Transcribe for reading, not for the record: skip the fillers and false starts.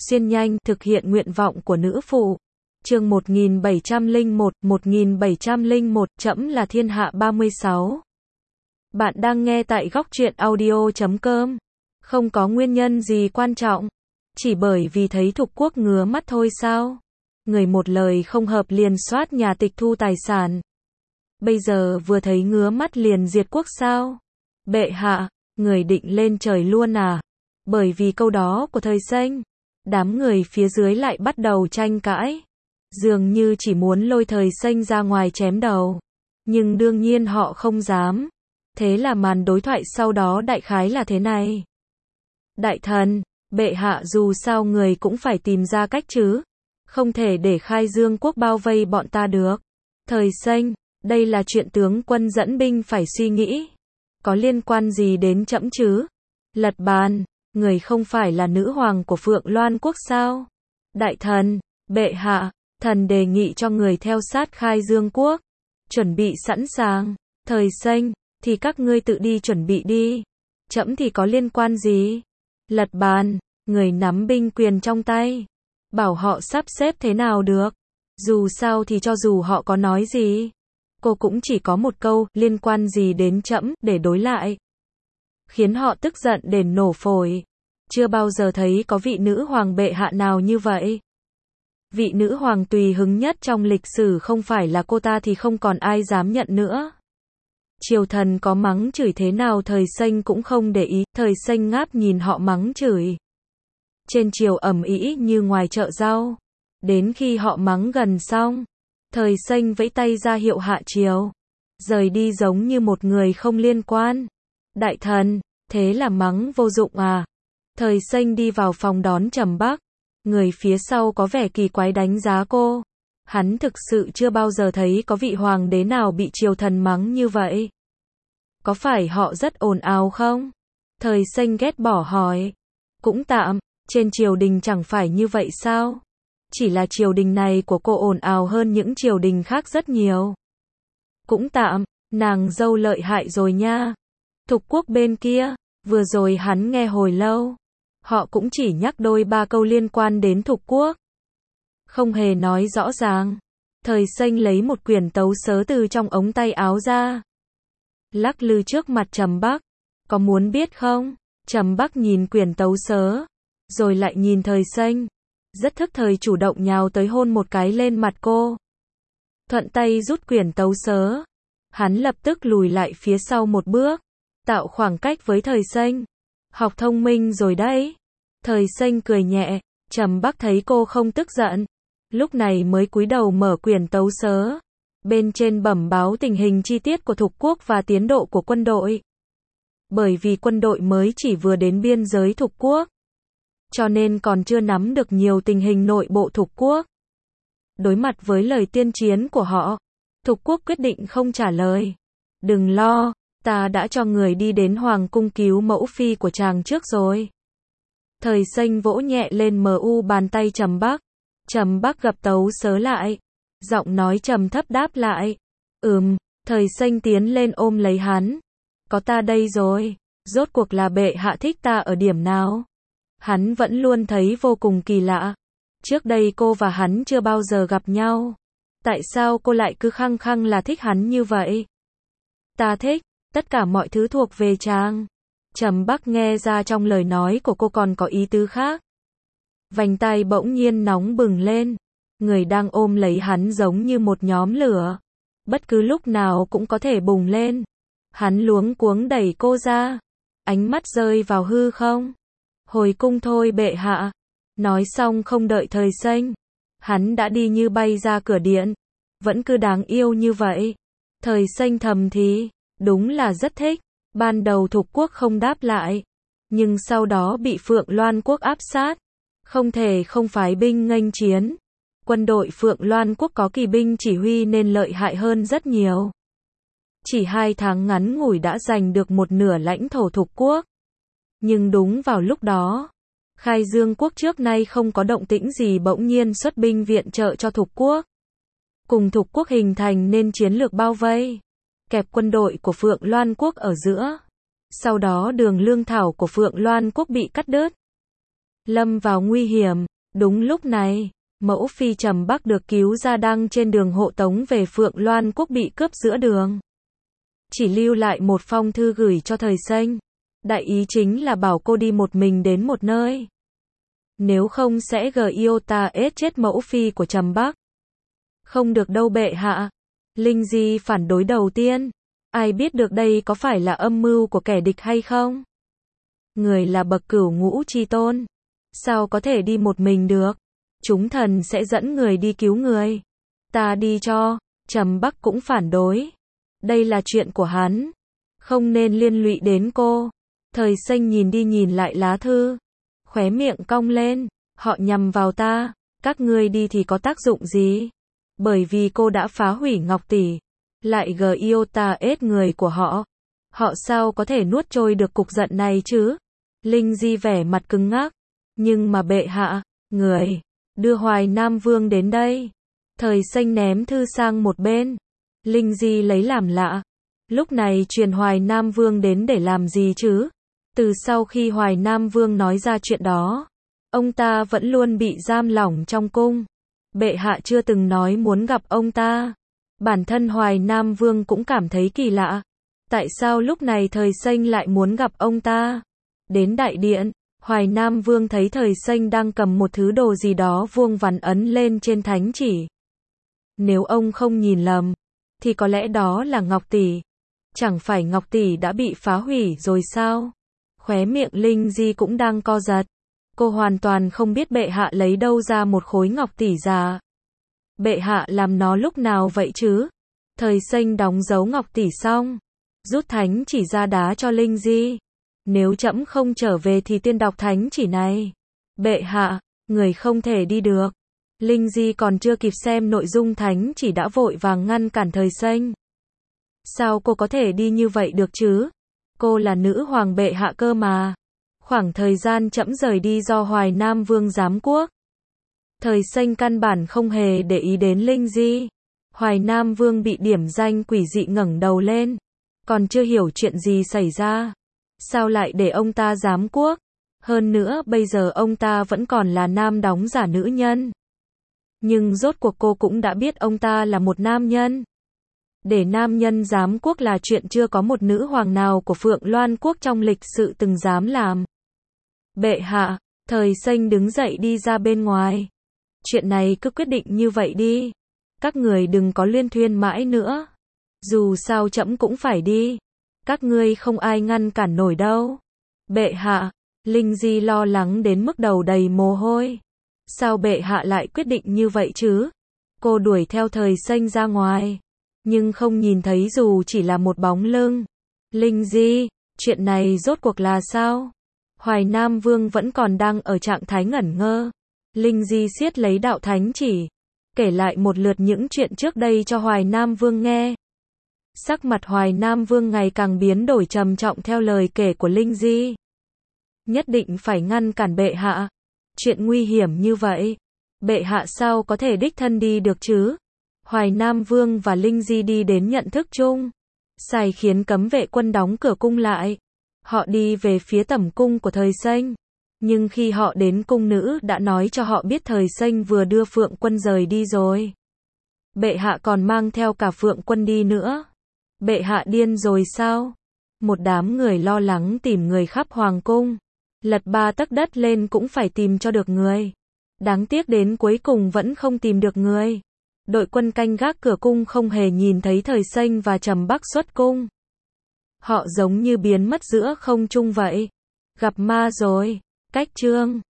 xuyên nhanh, thực hiện nguyện vọng của nữ phụ. Chương 1701, trẫm là thiên hạ 36. Bạn đang nghe tại góc truyện audio.com. Không có nguyên nhân gì quan trọng, chỉ bởi vì thấy Thục Quốc ngứa mắt thôi sao? Người một lời không hợp liền soát nhà tịch thu tài sản. Bây giờ vừa thấy ngứa mắt liền diệt quốc sao? Bệ hạ, người định lên trời luôn à? Bởi vì câu đó của Thời Xanh, đám người phía dưới lại bắt đầu tranh cãi. Dường như chỉ muốn lôi Thời Xanh ra ngoài chém đầu. Nhưng đương nhiên họ không dám. Thế là màn đối thoại sau đó đại khái là thế này. Đại thần, bệ hạ dù sao người cũng phải tìm ra cách chứ. Không thể để Khai Dương quốc bao vây bọn ta được. Thời Xanh, đây là chuyện tướng quân dẫn binh phải suy nghĩ. Có liên quan gì đến trẫm chứ? Lật bàn, người không phải là nữ hoàng của Phượng Loan quốc sao? Đại thần, bệ hạ, thần đề nghị cho người theo sát Khai Dương quốc. Chuẩn bị sẵn sàng. Thời Xanh, thì các ngươi tự đi chuẩn bị đi. Trẫm thì có liên quan gì? Lật bàn, người nắm binh quyền trong tay. Bảo họ sắp xếp thế nào được? Dù sao thì cho dù họ có nói gì, cô cũng chỉ có một câu, liên quan gì đến trẫm, để đối lại. Khiến họ tức giận đến nổ phổi. Chưa bao giờ thấy có vị nữ hoàng bệ hạ nào như vậy. Vị nữ hoàng tùy hứng nhất trong lịch sử không phải là cô ta thì không còn ai dám nhận nữa. Triều thần có mắng chửi thế nào Thời Xanh cũng không để ý, Thời Xanh ngáp nhìn họ mắng chửi. Trên triều ầm ĩ như ngoài chợ rau. Đến khi họ mắng gần xong, Thời Xanh vẫy tay ra hiệu hạ triều. Rời đi giống như một người không liên quan. Đại thần, thế là mắng vô dụng à? Thời Xanh đi vào phòng đón Trầm Bắc. Người phía sau có vẻ kỳ quái đánh giá cô. Hắn thực sự chưa bao giờ thấy có vị hoàng đế nào bị triều thần mắng như vậy. Có phải họ rất ồn ào không? Thời Xanh ghét bỏ hỏi. Cũng tạm, trên triều đình chẳng phải như vậy sao? Chỉ là triều đình này của cô ồn ào hơn những triều đình khác rất nhiều. Cũng tạm, nàng dâu lợi hại rồi nha. Thục Quốc bên kia, vừa rồi hắn nghe hồi lâu. Họ cũng chỉ nhắc đôi ba câu liên quan đến Thục Quốc. Không hề nói rõ ràng. Thời Xanh lấy một quyển tấu sớ từ trong ống tay áo ra. Lắc lư trước mặt Trầm Bắc. Có muốn biết không? Trầm Bắc nhìn quyển tấu sớ. Rồi lại nhìn Thời Xanh. Rất thức thời chủ động nhào tới hôn một cái lên mặt cô. Thuận tay rút quyển tấu sớ. Hắn lập tức lùi lại phía sau một bước. Tạo khoảng cách với Thời Xanh. Học thông minh rồi đấy. Thời Xanh cười nhẹ. Trầm Bắc thấy cô không tức giận. Lúc này mới cúi đầu mở quyển tấu sớ. Bên trên bẩm báo tình hình chi tiết của Thục Quốc và tiến độ của quân đội. Bởi vì quân đội mới chỉ vừa đến biên giới Thục Quốc, cho nên còn chưa nắm được nhiều tình hình nội bộ Thục Quốc. Đối mặt với lời tiên chiến của họ, Thục Quốc quyết định không trả lời. Đừng lo, ta đã cho người đi đến Hoàng cung cứu mẫu phi của chàng trước rồi. Thời Xanh vỗ nhẹ lên bàn tay Trầm Bắc. Trầm Bắc gập tấu sớ lại. Giọng nói trầm thấp đáp lại. Thời Xanh tiến lên ôm lấy hắn. Có ta đây rồi. Rốt cuộc là bệ hạ thích ta ở điểm nào? Hắn vẫn luôn thấy vô cùng kỳ lạ. Trước đây cô và hắn chưa bao giờ gặp nhau. Tại sao cô lại cứ khăng khăng là thích hắn như vậy? Ta thích, tất cả mọi thứ thuộc về chàng. Trầm Bắc nghe ra trong lời nói của cô còn có ý tứ khác. Vành tai bỗng nhiên nóng bừng lên. Người đang ôm lấy hắn giống như một nhóm lửa. Bất cứ lúc nào cũng có thể bùng lên. Hắn luống cuống đẩy cô ra. Ánh mắt rơi vào hư không. Hồi cung thôi bệ hạ. Nói xong không đợi Thời Xanh. Hắn đã đi như bay ra cửa điện. Vẫn cứ đáng yêu như vậy. Thời Xanh thầm thì, đúng là rất thích. Ban đầu Thục Quốc không đáp lại. Nhưng sau đó bị Phượng Loan quốc áp sát. Không thể không phái binh nghênh chiến. Quân đội Phượng Loan quốc có kỳ binh chỉ huy nên lợi hại hơn rất nhiều. Chỉ 2 tháng ngắn ngủi đã giành được một nửa lãnh thổ Thục Quốc. Nhưng đúng vào lúc đó, Khai Dương quốc trước nay không có động tĩnh gì bỗng nhiên xuất binh viện trợ cho Thục Quốc. Cùng Thục Quốc hình thành nên chiến lược bao vây, kẹp quân đội của Phượng Loan quốc ở giữa. Sau đó đường lương thảo của Phượng Loan quốc bị cắt đứt. Lâm vào nguy hiểm, Đúng lúc này, mẫu phi Trầm Bắc được cứu ra đang trên đường hộ tống về Phượng Loan Quốc bị cướp giữa đường. Chỉ lưu lại một phong thư gửi cho Thời Xanh. Đại ý chính là bảo cô đi một mình đến một nơi. Nếu không sẽ Giota chết mẫu phi của Trầm Bắc. Không được đâu bệ hạ. Linh Di phản đối đầu tiên. Ai biết được đây có phải là âm mưu của kẻ địch hay không? Người là bậc cửu ngũ chi tôn. Sao có thể đi một mình được? Chúng thần sẽ dẫn người đi cứu người. Ta đi cho. Trầm Bắc cũng phản đối. Đây là chuyện của hắn. Không nên liên lụy đến cô. Thời Xanh nhìn đi nhìn lại lá thư. Khóe miệng cong lên. Họ nhằm vào ta. Các ngươi đi thì có tác dụng gì? Bởi vì cô đã phá hủy Ngọc Tỷ. Lại Giota người của họ. Họ sao có thể nuốt trôi được cục giận này chứ? Linh Di vẻ mặt cứng ngắc. Nhưng mà bệ hạ, người đưa Hoài Nam Vương đến đây. Thời Xanh ném thư sang một bên. Linh Di lấy làm lạ. Lúc này truyền Hoài Nam Vương đến để làm gì chứ? Từ sau khi Hoài Nam Vương nói ra chuyện đó, ông ta vẫn luôn bị giam lỏng trong cung. Bệ hạ chưa từng nói muốn gặp ông ta. Bản thân Hoài Nam Vương cũng cảm thấy kỳ lạ. Tại sao lúc này Thời Xanh lại muốn gặp ông ta? Đến đại điện, Hoài Nam Vương thấy Thời Xanh đang cầm một thứ đồ gì đó vuông vắn ấn lên trên thánh chỉ. Nếu ông không nhìn lầm, thì có lẽ đó là Ngọc Tỷ. Chẳng phải Ngọc Tỷ đã bị phá hủy rồi sao? Khóe miệng Linh Di cũng đang co giật. Cô hoàn toàn không biết bệ hạ lấy đâu ra một khối Ngọc Tỷ già. Bệ hạ làm nó lúc nào vậy chứ? Thời Xanh đóng dấu Ngọc Tỷ xong, rút thánh chỉ ra đá cho Linh Di. Nếu trẫm không trở về thì tiên đọc thánh chỉ này. Bệ hạ, người không thể đi được. Linh Di còn chưa kịp xem nội dung thánh chỉ đã vội vàng ngăn cản Thời Xanh. Sao cô có thể đi như vậy được chứ? Cô là nữ hoàng bệ hạ cơ mà. Khoảng thời gian trẫm rời đi do Hoài Nam Vương giám quốc. Thời Xanh căn bản không hề để ý đến Linh Di. Hoài Nam Vương bị điểm danh quỷ dị ngẩng đầu lên. Còn chưa hiểu chuyện gì xảy ra. Sao lại để ông ta giám quốc? Hơn nữa bây giờ ông ta vẫn còn là nam đóng giả nữ nhân. Nhưng rốt cuộc cô cũng đã biết ông ta là một nam nhân. Để nam nhân giám quốc là chuyện chưa có một nữ hoàng nào của Phượng Loan Quốc trong lịch sử từng dám làm. Bệ hạ, Thời Xanh đứng dậy đi ra bên ngoài. Chuyện này cứ quyết định như vậy đi. Các người đừng có liên thuyên mãi nữa. Dù sao trẫm cũng phải đi. Các ngươi không ai ngăn cản nổi đâu. Bệ hạ, Linh Di lo lắng đến mức đầu đầy mồ hôi. Sao bệ hạ lại quyết định như vậy chứ? Cô đuổi theo Thời Xanh ra ngoài. Nhưng không nhìn thấy dù chỉ là một bóng lưng. Linh Di, chuyện này rốt cuộc là sao? Hoài Nam Vương vẫn còn đang ở trạng thái ngẩn ngơ. Linh Di siết lấy đạo thánh chỉ, kể lại một lượt những chuyện trước đây cho Hoài Nam Vương nghe. Sắc mặt Hoài Nam Vương ngày càng biến đổi trầm trọng theo lời kể của Linh Di. Nhất định phải ngăn cản bệ hạ. Chuyện nguy hiểm như vậy, bệ hạ sao có thể đích thân đi được chứ? Hoài Nam Vương và Linh Di đi đến nhận thức chung. Sai khiến cấm vệ quân đóng cửa cung lại. Họ đi về phía tẩm cung của Thời Xanh. Nhưng khi họ đến cung nữ đã nói cho họ biết Thời Xanh vừa đưa Phượng Quân rời đi rồi. Bệ hạ còn mang theo cả Phượng Quân đi nữa. Bệ hạ điên rồi sao? Một đám người lo lắng tìm người khắp hoàng cung. Lật ba tấc đất lên cũng phải tìm cho được người. Đáng tiếc đến cuối cùng vẫn không tìm được người. Đội quân canh gác cửa cung không hề nhìn thấy Thời Xanh và Trầm Bắc xuất cung. Họ giống như biến mất giữa không trung vậy. Gặp ma rồi. Cách chương